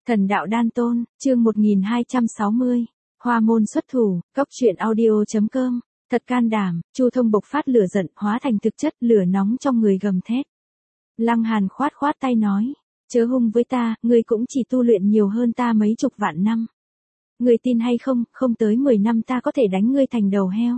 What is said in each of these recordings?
Thần đạo đan tôn, chương 1260. Hoa môn xuất thủ, cốc truyện audio.com. Thật can đảm, Chu Thông bộc phát lửa giận, hóa thành thực chất, lửa nóng trong người gầm thét. Lăng Hàn khoát khoát tay nói, chớ hung với ta, ngươi cũng chỉ tu luyện nhiều hơn ta mấy chục vạn năm. Ngươi tin hay không, không tới 10 năm ta có thể đánh ngươi thành đầu heo.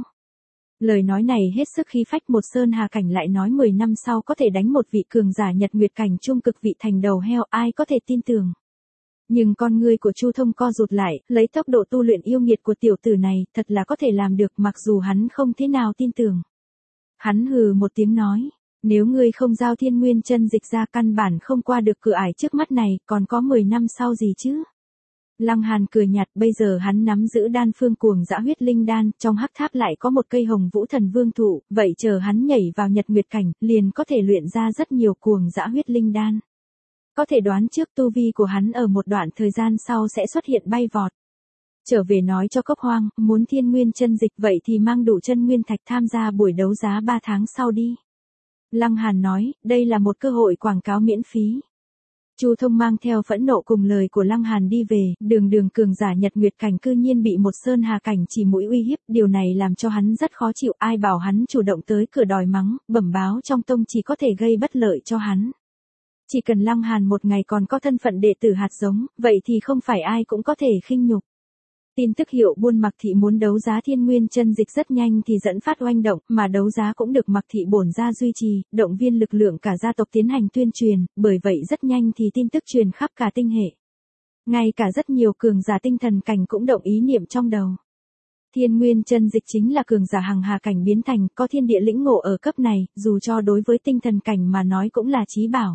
Lời nói này hết sức khí phách, một sơn hà cảnh lại nói 10 năm sau có thể đánh một vị cường giả nhật nguyệt cảnh trung cực vị thành đầu heo, ai có thể tin tưởng. Nhưng con ngươi của Chu Thông co rụt lại, lấy tốc độ tu luyện yêu nghiệt của tiểu tử này, thật là có thể làm được, mặc dù hắn không thế nào tin tưởng. Hắn hừ một tiếng nói, nếu ngươi không giao thiên nguyên chân dịch ra căn bản không qua được cửa ải trước mắt này, còn có 10 năm sau gì chứ? Lăng Hàn cười nhạt, bây giờ hắn nắm giữ đan phương cuồng dã huyết linh đan, trong hắc tháp lại có một cây hồng vũ thần vương thụ, vậy chờ hắn nhảy vào nhật nguyệt cảnh, liền có thể luyện ra rất nhiều cuồng dã huyết linh đan. Có thể đoán trước tu vi của hắn ở một đoạn thời gian sau sẽ xuất hiện bay vọt. Trở về nói cho Cốc Hoang, muốn thiên nguyên chân dịch vậy thì mang đủ chân nguyên thạch tham gia buổi đấu giá 3 tháng sau đi. Lăng Hàn nói, đây là một cơ hội quảng cáo miễn phí. Chu Thông mang theo phẫn nộ cùng lời của Lăng Hàn đi về, đường cường giả nhật nguyệt cảnh cư nhiên bị một sơn hà cảnh chỉ mũi uy hiếp, điều này làm cho hắn rất khó chịu, ai bảo hắn chủ động tới cửa đòi mắng, bẩm báo trong tông chỉ có thể gây bất lợi cho hắn. Chỉ cần Lăng Hàn một ngày còn có thân phận đệ tử hạt giống, vậy thì không phải ai cũng có thể khinh nhục. Tin tức hiệu buôn Mạc Thị muốn đấu giá thiên nguyên chân dịch rất nhanh thì dẫn phát oanh động, mà đấu giá cũng được Mạc Thị bổn ra duy trì, động viên lực lượng cả gia tộc tiến hành tuyên truyền, bởi vậy rất nhanh thì tin tức truyền khắp cả tinh hệ. Ngay cả rất nhiều cường giả tinh thần cảnh cũng động ý niệm trong đầu. Thiên nguyên chân dịch chính là cường giả hằng hà cảnh biến thành, có thiên địa lĩnh ngộ ở cấp này, dù cho đối với tinh thần cảnh mà nói cũng là chí bảo.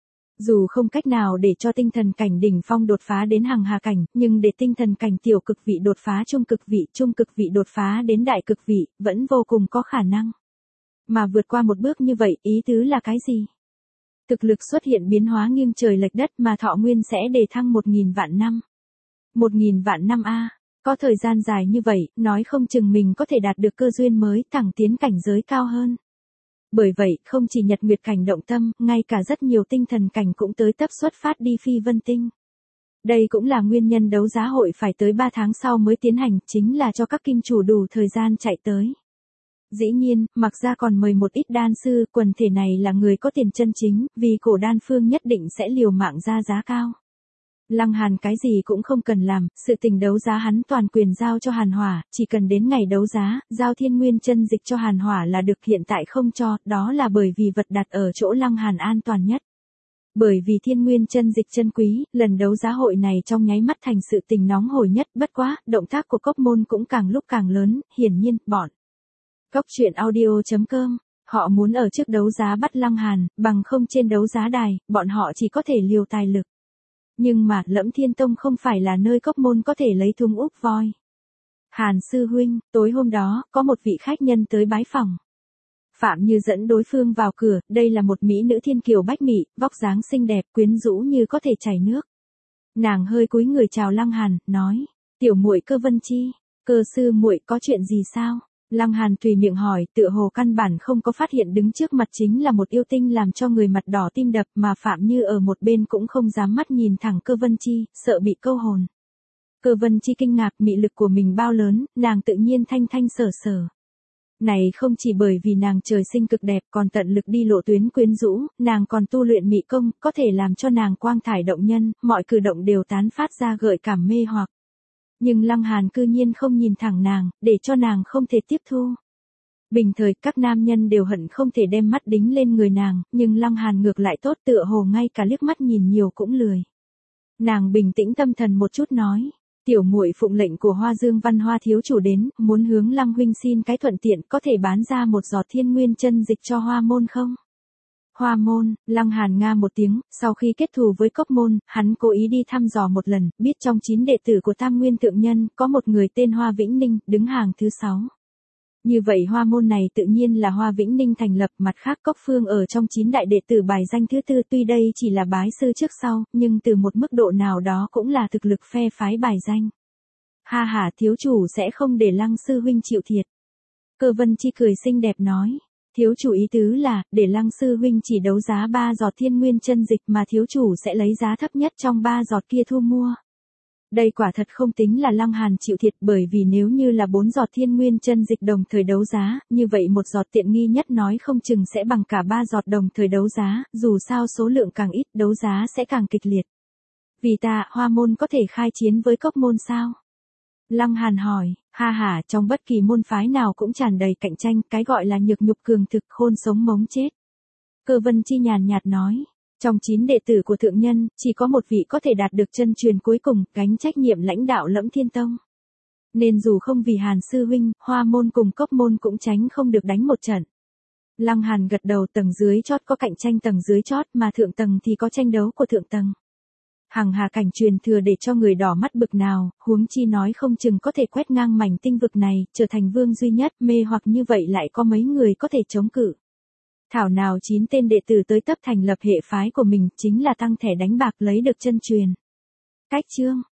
Dù không cách nào để cho tinh thần cảnh đỉnh phong đột phá đến hằng hà cảnh, nhưng để tinh thần cảnh tiểu cực vị đột phá trung cực vị đột phá đến đại cực vị, vẫn vô cùng có khả năng. Mà vượt qua một bước như vậy, ý tứ là cái gì? Thực lực xuất hiện biến hóa nghiêng trời lệch đất, mà thọ nguyên sẽ đề thăng 1000 vạn năm. 1000 vạn năm a, có thời gian dài như vậy, nói không chừng mình có thể đạt được cơ duyên mới, thẳng tiến cảnh giới cao hơn. Bởi vậy, không chỉ nhật nguyệt cảnh động tâm, ngay cả rất nhiều tinh thần cảnh cũng tới tấp xuất phát đi phi vân tinh. Đây cũng là nguyên nhân đấu giá hội phải tới 3 tháng sau mới tiến hành, chính là cho các kim chủ đủ thời gian chạy tới. Dĩ nhiên, mặc ra còn mời một ít đan sư, quần thể này là người có tiền chân chính, vì cổ đan phương nhất định sẽ liều mạng ra giá cao. Lăng Hàn cái gì cũng không cần làm, sự tình đấu giá hắn toàn quyền giao cho Hàn Hỏa, chỉ cần đến ngày đấu giá, giao thiên nguyên chân dịch cho Hàn Hỏa là được, hiện tại không cho, đó là bởi vì vật đặt ở chỗ Lăng Hàn an toàn nhất. Bởi vì thiên nguyên chân dịch chân quý, lần đấu giá hội này trong nháy mắt thành sự tình nóng hổi nhất, bất quá, động tác của Cốc Môn cũng càng lúc càng lớn, hiển nhiên, bọn Cốc truyện audio.com, họ muốn ở trước đấu giá bắt Lăng Hàn, bằng không trên đấu giá đài, bọn họ chỉ có thể liều tài lực. Nhưng mà, Lẫm Thiên Tông không phải là nơi Cốc Môn có thể lấy thùng úp voi. Hàn sư huynh, tối hôm đó, có một vị khách nhân tới bái phòng. Phạm Như dẫn đối phương vào cửa, đây là một mỹ nữ thiên kiều bách mị, vóc dáng xinh đẹp, quyến rũ như có thể chảy nước. Nàng hơi cúi người chào Lăng Hàn, nói, tiểu muội Cơ Vân Chi, Cơ sư muội có chuyện gì sao? Lăng Hàn tùy miệng hỏi, tựa hồ căn bản không có phát hiện đứng trước mặt chính là một yêu tinh làm cho người mặt đỏ tim đập, mà Phạm Như ở một bên cũng không dám mắt nhìn thẳng Cơ Vân Chi, sợ bị câu hồn. Cơ Vân Chi kinh ngạc mị lực của mình bao lớn, nàng tự nhiên thanh thanh sở sở. Này không chỉ bởi vì nàng trời sinh cực đẹp, còn tận lực đi lộ tuyến quyến rũ, nàng còn tu luyện mị công, có thể làm cho nàng quang thải động nhân, mọi cử động đều tán phát ra gợi cảm mê hoặc. Nhưng Lăng Hàn cư nhiên không nhìn thẳng nàng, để cho nàng không thể tiếp thu. Bình thời các nam nhân đều hận không thể đem mắt đính lên người nàng, nhưng Lăng Hàn ngược lại tốt, tựa hồ ngay cả liếc mắt nhìn nhiều cũng lười. Nàng bình tĩnh tâm thần một chút nói, tiểu muội phụng lệnh của Hoa Dương Văn Hoa thiếu chủ đến, muốn hướng Lăng huynh xin cái thuận tiện, có thể bán ra một giọt thiên nguyên chân dịch cho Hoa môn không? Hoa môn, Lăng Hàn nga một tiếng, sau khi kết thù với Cốc Môn, hắn cố ý đi thăm dò một lần, biết trong 9 đệ tử của Tam Nguyên Thượng Nhân, có một người tên Hoa Vĩnh Ninh, đứng hàng thứ 6. Như vậy Hoa môn này tự nhiên là Hoa Vĩnh Ninh thành lập, mặt khác Cốc Phương ở trong 9 đại đệ tử bài danh thứ 4, tuy đây chỉ là bái sư trước sau, nhưng từ một mức độ nào đó cũng là thực lực phe phái bài danh. Ha ha, thiếu chủ sẽ không để Lăng sư huynh chịu thiệt. Cơ Vân Chi cười xinh đẹp nói. Thiếu chủ ý tứ là, để Lăng sư huynh chỉ đấu giá 3 giọt thiên nguyên chân dịch mà thiếu chủ sẽ lấy giá thấp nhất trong 3 giọt kia thu mua. Đây quả thật không tính là Lăng Hàn chịu thiệt, bởi vì nếu như là 4 giọt thiên nguyên chân dịch đồng thời đấu giá, như vậy một giọt tiện nghi nhất nói không chừng sẽ bằng cả 3 giọt đồng thời đấu giá, dù sao số lượng càng ít đấu giá sẽ càng kịch liệt. Vì ta, Hoa môn có thể khai chiến với Cốc môn sao? Lăng Hàn hỏi, ha ha, trong bất kỳ môn phái nào cũng tràn đầy cạnh tranh, cái gọi là nhược nhục cường thực, khôn sống mống chết. Cơ Vân Chi nhàn nhạt nói, trong 9 đệ tử của thượng nhân, chỉ có một vị có thể đạt được chân truyền cuối cùng, gánh trách nhiệm lãnh đạo Lẫm Thiên Tông. Nên dù không vì Hàn sư huynh, Hoa môn cùng Cốc môn cũng tránh không được đánh một trận. Lăng Hàn gật đầu, tầng dưới chót có cạnh tranh tầng dưới chót, mà thượng tầng thì có tranh đấu của thượng tầng. Hằng hà cảnh truyền thừa để cho người đỏ mắt bực nào, huống chi nói không chừng có thể quét ngang mảnh tinh vực này, trở thành vương duy nhất, mê hoặc như vậy lại có mấy người có thể chống cự. Thảo nào 9 tên đệ tử tới tấp thành lập hệ phái của mình, chính là tăng thẻ đánh bạc lấy được chân truyền. Cách chương